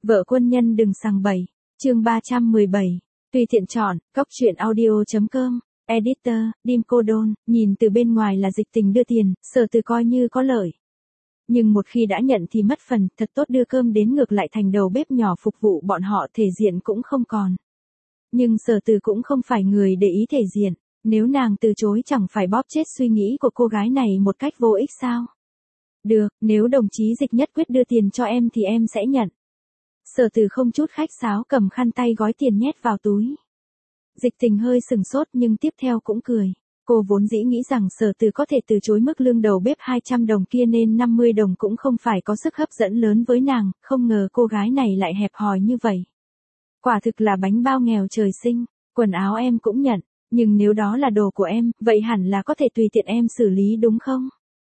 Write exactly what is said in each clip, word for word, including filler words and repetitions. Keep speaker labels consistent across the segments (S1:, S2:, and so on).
S1: Vợ quân nhân đừng sằng bậy. Chương ba trăm mười bảy. Tùy tiện chọn, cốc truyện audio.com. Editor, Dim Cô Đôn, nhìn từ bên ngoài là Dịch Tình đưa tiền, Sở Từ coi như có lợi. Nhưng một khi đã nhận thì mất phần, thật tốt đưa cơm đến ngược lại thành đầu bếp nhỏ phục vụ bọn họ, thể diện cũng không còn. Nhưng Sở Từ cũng không phải người để ý thể diện, nếu nàng từ chối chẳng phải bóp chết suy nghĩ của cô gái này một cách vô ích sao? Được, nếu đồng chí Dịch nhất quyết đưa tiền cho em thì em sẽ nhận. Sở Từ không chút khách sáo cầm khăn tay gói tiền nhét vào túi. Dịch Tình hơi sừng sốt nhưng tiếp theo cũng cười. Cô vốn dĩ nghĩ rằng Sở Từ có thể từ chối mức lương đầu bếp hai trăm đồng kia nên năm mươi đồng cũng không phải có sức hấp dẫn lớn với nàng, không ngờ cô gái này lại hẹp hòi như vậy. Quả thực là bánh bao nghèo trời sinh, quần áo em cũng nhận, nhưng nếu đó là đồ của em, vậy hẳn là có thể tùy tiện em xử lý đúng không?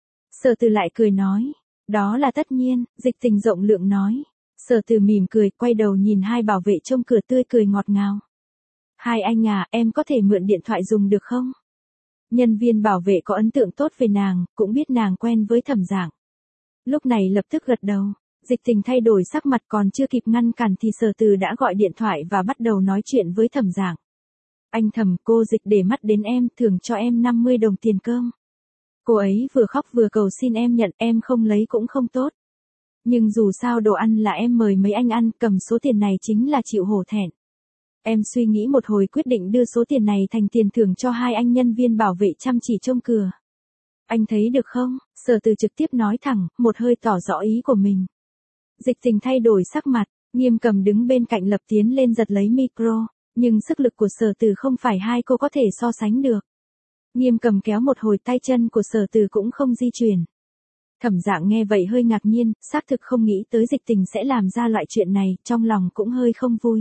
S1: Sở Từ lại cười nói, đó là tất nhiên, Dịch Tình rộng lượng nói. Sở Từ mỉm cười, quay đầu nhìn hai bảo vệ trông cửa tươi cười ngọt ngào. Hai anh à, em có thể mượn điện thoại dùng được không? Nhân viên bảo vệ có ấn tượng tốt về nàng, cũng biết nàng quen với Thẩm Dạng. Lúc này lập tức gật đầu, Dịch Tình thay đổi sắc mặt, còn chưa kịp ngăn cản thì Sở Từ đã gọi điện thoại và bắt đầu nói chuyện với Thẩm Dạng. Anh Thẩm, cô Dịch để mắt đến em, thưởng cho em năm mươi đồng tiền cơm. Cô ấy vừa khóc vừa cầu xin em nhận, em không lấy cũng không tốt. Nhưng dù sao đồ ăn là em mời mấy anh ăn, cầm số tiền này chính là chịu hổ thẹn. Em suy nghĩ một hồi quyết định đưa số tiền này thành tiền thưởng cho hai anh nhân viên bảo vệ chăm chỉ trông cửa. Anh thấy được không? Sở Từ trực tiếp nói thẳng, một hơi tỏ rõ ý của mình. Dịch Tình thay đổi sắc mặt, Nghiêm Cầm đứng bên cạnh lập tiến lên giật lấy micro, nhưng sức lực của Sở Từ không phải hai cô có thể so sánh được. Nghiêm Cầm kéo một hồi tay chân của Sở Từ cũng không di chuyển. Thẩm Dạng nghe vậy hơi ngạc nhiên, xác thực không nghĩ tới Dịch Tình sẽ làm ra loại chuyện này, trong lòng cũng hơi không vui.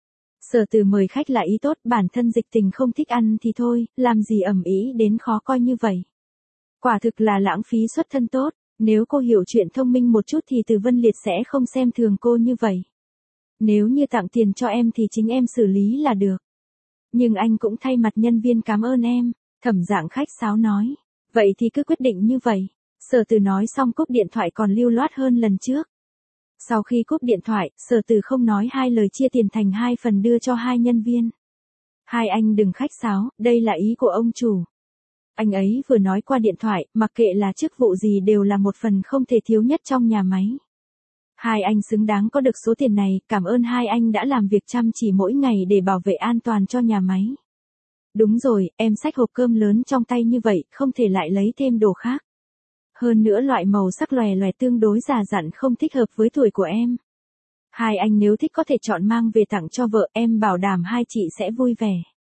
S1: Sở Từ mời khách là ý tốt, bản thân Dịch Tình không thích ăn thì thôi, làm gì ầm ĩ đến khó coi như vậy. Quả thực là lãng phí xuất thân tốt, nếu cô hiểu chuyện thông minh một chút thì Từ Vân Liệt sẽ không xem thường cô như vậy. Nếu như tặng tiền cho em thì chính em xử lý là được. Nhưng anh cũng thay mặt nhân viên cảm ơn em, Thẩm Dạng khách sáo nói. Vậy thì cứ quyết định như vậy. Sở Từ nói xong cúp điện thoại còn lưu loát hơn lần trước. Sau khi cúp điện thoại, Sở Từ không nói hai lời chia tiền thành hai phần đưa cho hai nhân viên. Hai anh đừng khách sáo, đây là ý của ông chủ. Anh ấy vừa nói qua điện thoại, mặc kệ là chức vụ gì đều là một phần không thể thiếu nhất trong nhà máy. Hai anh xứng đáng có được số tiền này, cảm ơn hai anh đã làm việc chăm chỉ mỗi ngày để bảo vệ an toàn cho nhà máy. Đúng rồi, em xách hộp cơm lớn trong tay như vậy, không thể lại lấy thêm đồ khác. Hơn nữa loại màu sắc lòe lòe tương đối già dặn không thích hợp với tuổi của em. Hai anh nếu thích có thể chọn mang về tặng cho vợ, em bảo đảm hai chị sẽ vui vẻ.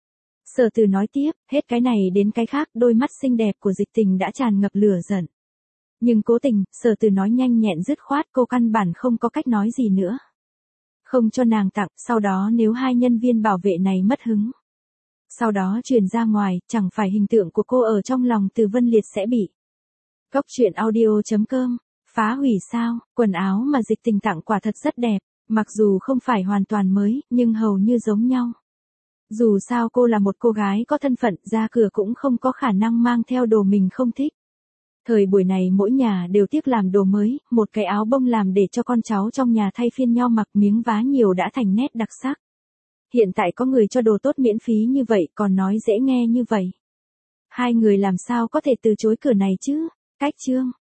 S1: Sở Từ nói tiếp, hết cái này đến cái khác, đôi mắt xinh đẹp của Dịch Tình đã tràn ngập lửa giận. Nhưng cố tình, Sở Từ nói nhanh nhẹn dứt khoát, cô căn bản không có cách nói gì nữa. Không cho nàng tặng, sau đó nếu hai nhân viên bảo vệ này mất hứng. Sau đó truyền ra ngoài, chẳng phải hình tượng của cô ở trong lòng Từ Vân Liệt sẽ bị. Cốc truyện audio.com, phá hủy sao, quần áo mà Dịch Tình tặng quả thật rất đẹp, mặc dù không phải hoàn toàn mới, nhưng hầu như giống nhau. Dù sao cô là một cô gái có thân phận, ra cửa cũng không có khả năng mang theo đồ mình không thích. Thời buổi này mỗi nhà đều tiếc làm đồ mới, một cái áo bông làm để cho con cháu trong nhà thay phiên nhau mặc, miếng vá nhiều đã thành nét đặc sắc. Hiện tại có người cho đồ tốt miễn phí như vậy, còn nói dễ nghe như vậy. Hai người làm sao có thể từ chối cửa này chứ? Cách chương.